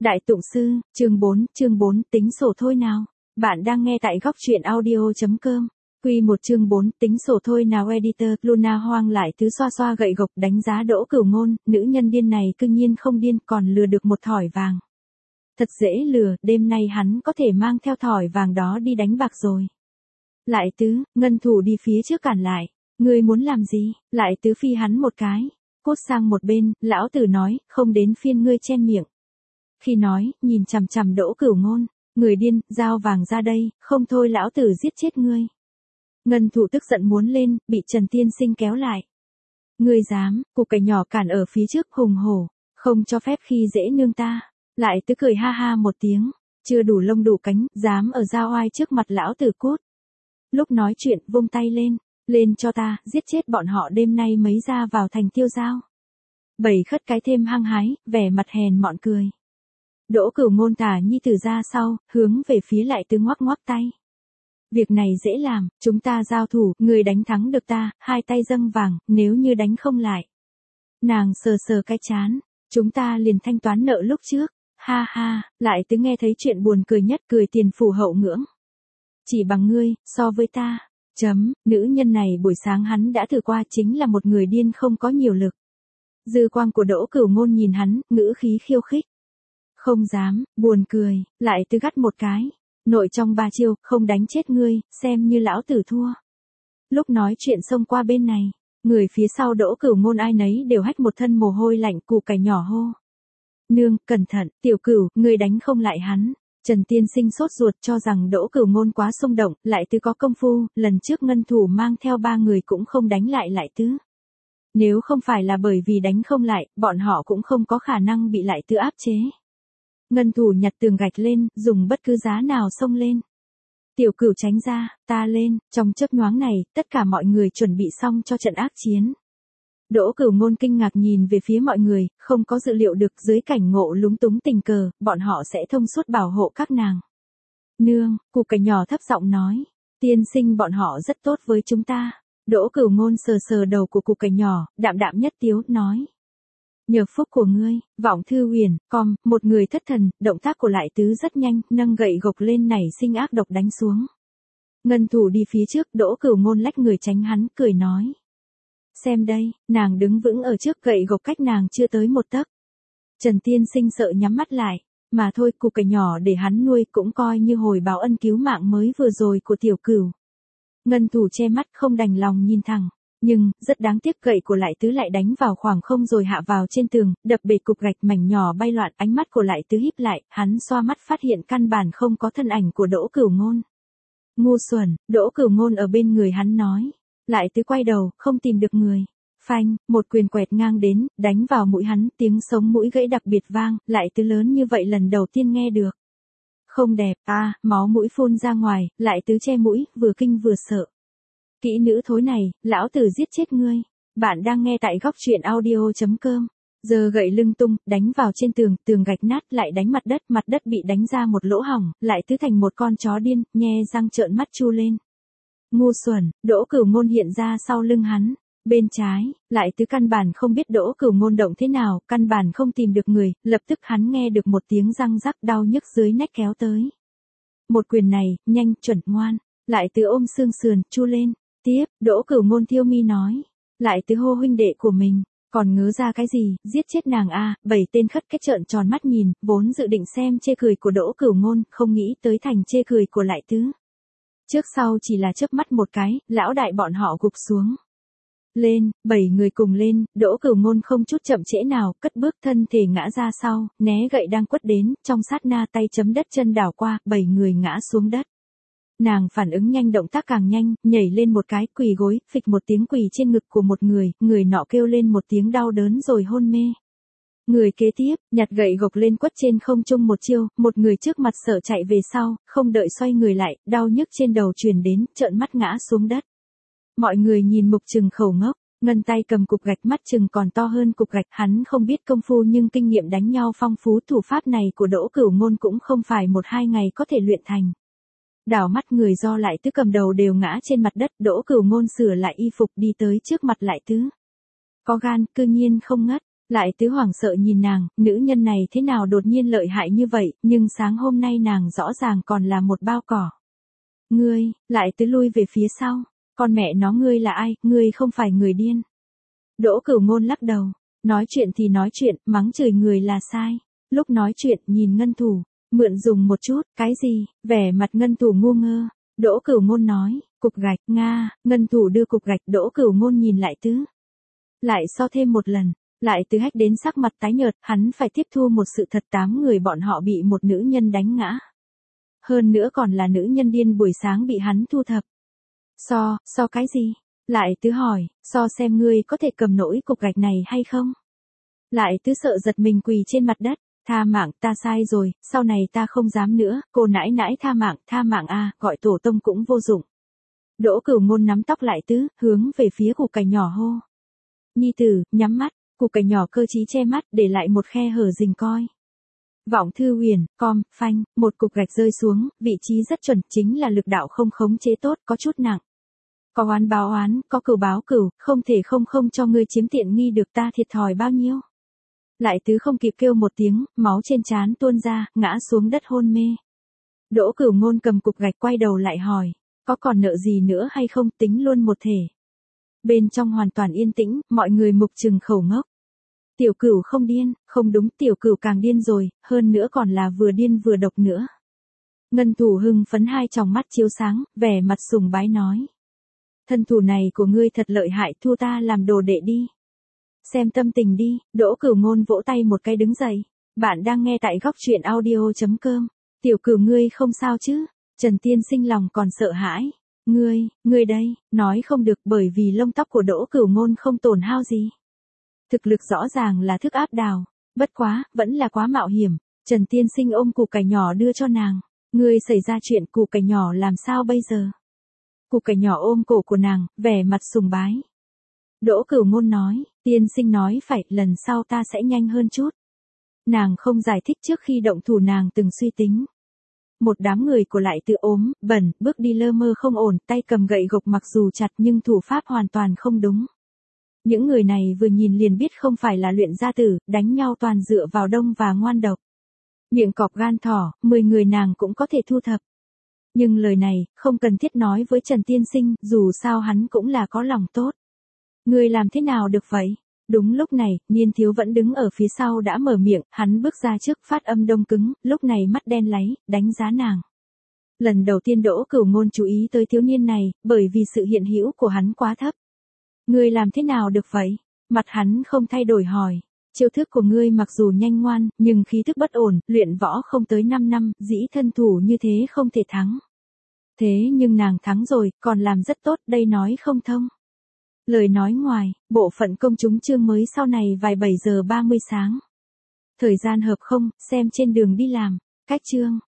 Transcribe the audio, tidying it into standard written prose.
Đại Tụng Sư, chương 4, tính sổ thôi nào. Bạn đang nghe tại góc truyện audio.com. Quy 1 chương 4, tính sổ thôi nào. Editor, Luna Hoang lại thứ xoa xoa gậy gộc đánh giá Đỗ Cửu Ngôn, nữ nhân điên này cư nhiên không điên còn lừa được một thỏi vàng. Thật dễ lừa, đêm nay hắn có thể mang theo thỏi vàng đó đi đánh bạc rồi. Lại tứ, ngân thủ đi phía trước cản lại. Ngươi muốn làm gì? Lại tứ phi hắn một cái. Cút sang một bên, lão tử nói, không đến phiên ngươi chen miệng. Khi nói, nhìn chằm chằm Đỗ Cửu Ngôn, người điên, giao vàng ra đây, không thôi lão tử giết chết ngươi. Ngân thủ tức giận muốn lên, bị Trần Tiên Sinh kéo lại. Ngươi dám, cục cải nhỏ cản ở phía trước hùng hổ, không cho phép khi dễ nương ta. Lại tứ cười ha ha một tiếng, chưa đủ lông đủ cánh, dám ở giao oai trước mặt lão tử cút. Lúc nói chuyện vung tay lên cho ta, giết chết bọn họ đêm nay mấy ra vào thành tiêu giao. Bảy khất cái thêm hăng hái, vẻ mặt hèn mọn cười. Đỗ Cửu Ngôn thả nhi tử ra sau, hướng về phía lại tứ ngoắc ngoắc tay. Việc này dễ làm, chúng ta giao thủ, người đánh thắng được ta, hai tay dâng vàng, nếu như đánh không lại. Nàng sờ sờ cái chán, chúng ta liền thanh toán nợ lúc trước, ha ha, lại tứ nghe thấy chuyện buồn cười nhất cười tiền phủ hậu ngưỡng. Chỉ bằng ngươi, so với ta, nữ nhân này buổi sáng hắn đã thử qua chính là một người điên không có nhiều lực. Dư quang của Đỗ Cửu Ngôn nhìn hắn, ngữ khí khiêu khích. Không dám, buồn cười, lại tứ gắt một cái. Nội trong ba chiêu, không đánh chết ngươi, xem như lão tử thua. Lúc nói chuyện xông qua bên này, người phía sau Đỗ Cửu Ngôn ai nấy đều hách một thân mồ hôi lạnh củ cải nhỏ hô. Nương, cẩn thận, tiểu cửu, ngươi đánh không lại hắn. Trần Tiên Sinh sốt ruột cho rằng Đỗ Cửu Ngôn quá xung động, lại tứ có công phu, lần trước ngân thủ mang theo 3 người cũng không đánh lại tứ. Nếu không phải là bởi vì đánh không lại, bọn họ cũng không có khả năng bị lại tứ áp chế. Ngân thủ nhặt tường gạch lên, dùng bất cứ giá nào xông lên. Tiểu cửu tránh ra, ta lên, trong chớp nhoáng này, tất cả mọi người chuẩn bị xong cho trận ác chiến. Đỗ Cửu Ngôn kinh ngạc nhìn về phía mọi người, không có dự liệu được dưới cảnh ngộ lúng túng tình cờ, bọn họ sẽ thông suốt bảo hộ các nàng. Nương, củ cải nhỏ thấp giọng nói, tiên sinh bọn họ rất tốt với chúng ta. Đỗ Cửu Ngôn sờ sờ đầu của củ cải nhỏ, đạm đạm nhất tiếu, nói. Nhờ phúc của ngươi, Vọng Thư Huyền, một người thất thần, động tác của lại tứ rất nhanh, nâng gậy gộc lên nảy sinh ác độc đánh xuống. Ngân thủ đi phía trước, Đỗ Cửu Ngôn lách người tránh hắn, cười nói. Xem đây, nàng đứng vững ở trước gậy gộc cách nàng chưa tới một tấc. Trần Tiên Sinh sợ nhắm mắt lại, mà thôi củ cải nhỏ để hắn nuôi cũng coi như hồi báo ân cứu mạng mới vừa rồi của tiểu cửu. Ngân thủ che mắt không đành lòng nhìn thẳng. Nhưng, rất đáng tiếc gậy của lại tứ lại đánh vào khoảng không rồi hạ vào trên tường, đập bể cục gạch mảnh nhỏ bay loạn, ánh mắt của lại tứ híp lại, hắn xoa mắt phát hiện căn bản không có thân ảnh của Đỗ Cửu Ngôn. Ngu xuẩn, Đỗ Cửu Ngôn ở bên người hắn nói. Lại tứ quay đầu, không tìm được người. Phanh, một quyền quẹt ngang đến, đánh vào mũi hắn, tiếng sống mũi gãy đặc biệt vang, lại tứ lớn như vậy lần đầu tiên nghe được. Không đẹp, máu mũi phun ra ngoài, lại tứ che mũi, vừa kinh vừa sợ. Kỹ nữ thối này, lão tử giết chết ngươi. Bạn đang nghe tại góc truyện audio.com. Giờ gậy lưng tung, đánh vào trên tường gạch nát lại đánh mặt đất bị đánh ra một lỗ hỏng, lại tứ thành một con chó điên, nhe răng trợn mắt chu lên. Ngu xuẩn, Đỗ Cửu Ngôn hiện ra sau lưng hắn. Bên trái, lại tứ căn bản không biết Đỗ Cửu Ngôn động thế nào, căn bản không tìm được người, lập tức hắn nghe được một tiếng răng rắc đau nhức dưới nách kéo tới. Một quyền này, nhanh, chuẩn, ngoan, lại tứ ôm xương sườn, chu lên. Tiếp, Đỗ Cửu Ngôn thiêu mi nói. Lại tứ hô huynh đệ của mình, còn ngớ ra cái gì, giết chết nàng bảy tên khất cái trợn tròn mắt nhìn, vốn dự định xem chê cười của Đỗ Cửu Ngôn, không nghĩ tới thành chê cười của lại tứ. Trước sau chỉ là chớp mắt một cái, lão đại bọn họ gục xuống. Lên, 7 người cùng lên, Đỗ Cửu Ngôn không chút chậm trễ nào, cất bước thân thể ngã ra sau, né gậy đang quất đến, trong sát na tay chấm đất chân đảo qua, 7 người ngã xuống đất. Nàng phản ứng nhanh động tác càng nhanh, nhảy lên một cái, quỳ gối, phịch một tiếng quỳ trên ngực của một người nọ kêu lên một tiếng đau đớn rồi hôn mê. Người kế tiếp, nhặt gậy gộc lên quất trên không trung một chiêu, một người trước mặt sợ chạy về sau, không đợi xoay người lại, đau nhức trên đầu truyền đến, trợn mắt ngã xuống đất. Mọi người nhìn mục trừng khẩu ngốc, ngân tay cầm cục gạch mắt trừng còn to hơn cục gạch, hắn không biết công phu nhưng kinh nghiệm đánh nhau phong phú, thủ pháp này của Đỗ Cửu Ngôn cũng không phải 1-2 ngày có thể luyện thành. Đảo mắt người do lại tứ cầm đầu đều ngã trên mặt đất, Đỗ Cửu Ngôn sửa lại y phục đi tới trước mặt lại tứ. Có gan, cư nhiên không ngất, Lại Tứ hoảng sợ nhìn nàng, nữ nhân này thế nào đột nhiên lợi hại như vậy, nhưng sáng hôm nay nàng rõ ràng còn là một bao cỏ. Ngươi, Lại Tứ lui về phía sau, con mẹ nó ngươi là ai, ngươi không phải người điên. Đỗ Cửu Ngôn lắc đầu, nói chuyện thì nói chuyện, mắng chửi người là sai. Lúc nói chuyện nhìn Ngân Thủ, mượn dùng một chút, cái gì, vẻ mặt Ngân Thủ ngu ngơ. Đỗ Cửu Ngôn nói, cục gạch, Nga, Ngân Thủ đưa cục gạch, Đỗ Cửu Ngôn nhìn Lại Tứ. Lại so thêm một lần, Lại Tứ hách đến sắc mặt tái nhợt, hắn phải tiếp thu một sự thật 8 người bọn họ bị một nữ nhân đánh ngã. Hơn nữa còn là nữ nhân điên buổi sáng bị hắn thu thập. So cái gì? Lại Tứ hỏi, so xem ngươi có thể cầm nổi cục gạch này hay không? Lại Tứ sợ giật mình quỳ trên mặt đất, tha mạng, ta sai rồi, sau này ta không dám nữa, cô nãi nãi tha mạng a, gọi tổ tông cũng vô dụng. Đỗ Cửu Ngôn nắm tóc Lại Tứ, hướng về phía củ cải nhỏ hô. Nhi tử, nhắm mắt, củ cải nhỏ cơ trí che mắt, để lại một khe hở rình coi. Vọng Thư Huyền, phanh, một cục gạch rơi xuống, vị trí rất chuẩn, chính là lực đạo không khống chế tốt, có chút nặng. Có oán báo oán, có cửu báo cửu, không thể không cho ngươi chiếm tiện nghi được, ta thiệt thòi bao nhiêu. Lại Tứ không kịp kêu một tiếng, máu trên trán tuôn ra, ngã xuống đất hôn mê. Đỗ Cửu Ngôn cầm cục gạch quay đầu lại hỏi, có còn nợ gì nữa hay không, tính luôn một thể. Bên trong hoàn toàn yên tĩnh, mọi người mục trừng khẩu ngốc. Tiểu Cửu không điên, không đúng, Tiểu Cửu càng điên rồi, hơn nữa còn là vừa điên vừa độc nữa. Ngân Thủ hưng phấn hai tròng mắt chiếu sáng, vẻ mặt sùng bái nói. Thân thủ này của ngươi thật lợi hại, thu ta làm đồ đệ đi. Xem tâm tình đi, Đỗ Cửu Ngôn vỗ tay một cái đứng dậy. Bạn đang nghe tại góc truyện audio.com. Tiểu Cửu ngươi không sao chứ? Trần Tiên Sinh lòng còn sợ hãi. Ngươi đây, nói không được bởi vì lông tóc của Đỗ Cửu Ngôn không tổn hao gì. Thực lực rõ ràng là thức áp đảo, bất quá, vẫn là quá mạo hiểm. Trần Tiên Sinh ôm củ cải nhỏ đưa cho nàng. Ngươi xảy ra chuyện củ cải nhỏ làm sao bây giờ? Củ cải nhỏ ôm cổ của nàng, vẻ mặt sùng bái. Đỗ Cửu Ngôn nói, Tiên Sinh nói phải, lần sau ta sẽ nhanh hơn chút. Nàng không giải thích trước khi động thủ nàng từng suy tính. Một đám người của Lại Tứ ốm, bẩn, bước đi lơ mơ không ổn, tay cầm gậy gộc mặc dù chặt nhưng thủ pháp hoàn toàn không đúng. Những người này vừa nhìn liền biết không phải là luyện gia tử, đánh nhau toàn dựa vào đông và ngoan độc. Miệng cọp gan thỏ, 10 người nàng cũng có thể thu thập. Nhưng lời này, không cần thiết nói với Trần Tiên Sinh, dù sao hắn cũng là có lòng tốt. Ngươi làm thế nào được vậy? Đúng lúc này, Niên Thiếu vẫn đứng ở phía sau đã mở miệng, hắn bước ra trước phát âm đông cứng, lúc này mắt đen láy, đánh giá nàng. Lần đầu tiên Đỗ Cửu Ngôn chú ý tới thiếu niên này, bởi vì sự hiện hữu của hắn quá thấp. Ngươi làm thế nào được vậy? Mặt hắn không thay đổi hỏi. Chiêu thức của ngươi mặc dù nhanh ngoan, nhưng khí thức bất ổn, luyện võ không tới 5 năm, dĩ thân thủ như thế không thể thắng. Thế nhưng nàng thắng rồi, còn làm rất tốt, đây nói không thông. Lời nói ngoài, bộ phận công chúng chương mới sau này vài 7 giờ 30 sáng. Thời gian hợp không, xem trên đường đi làm, cách chương.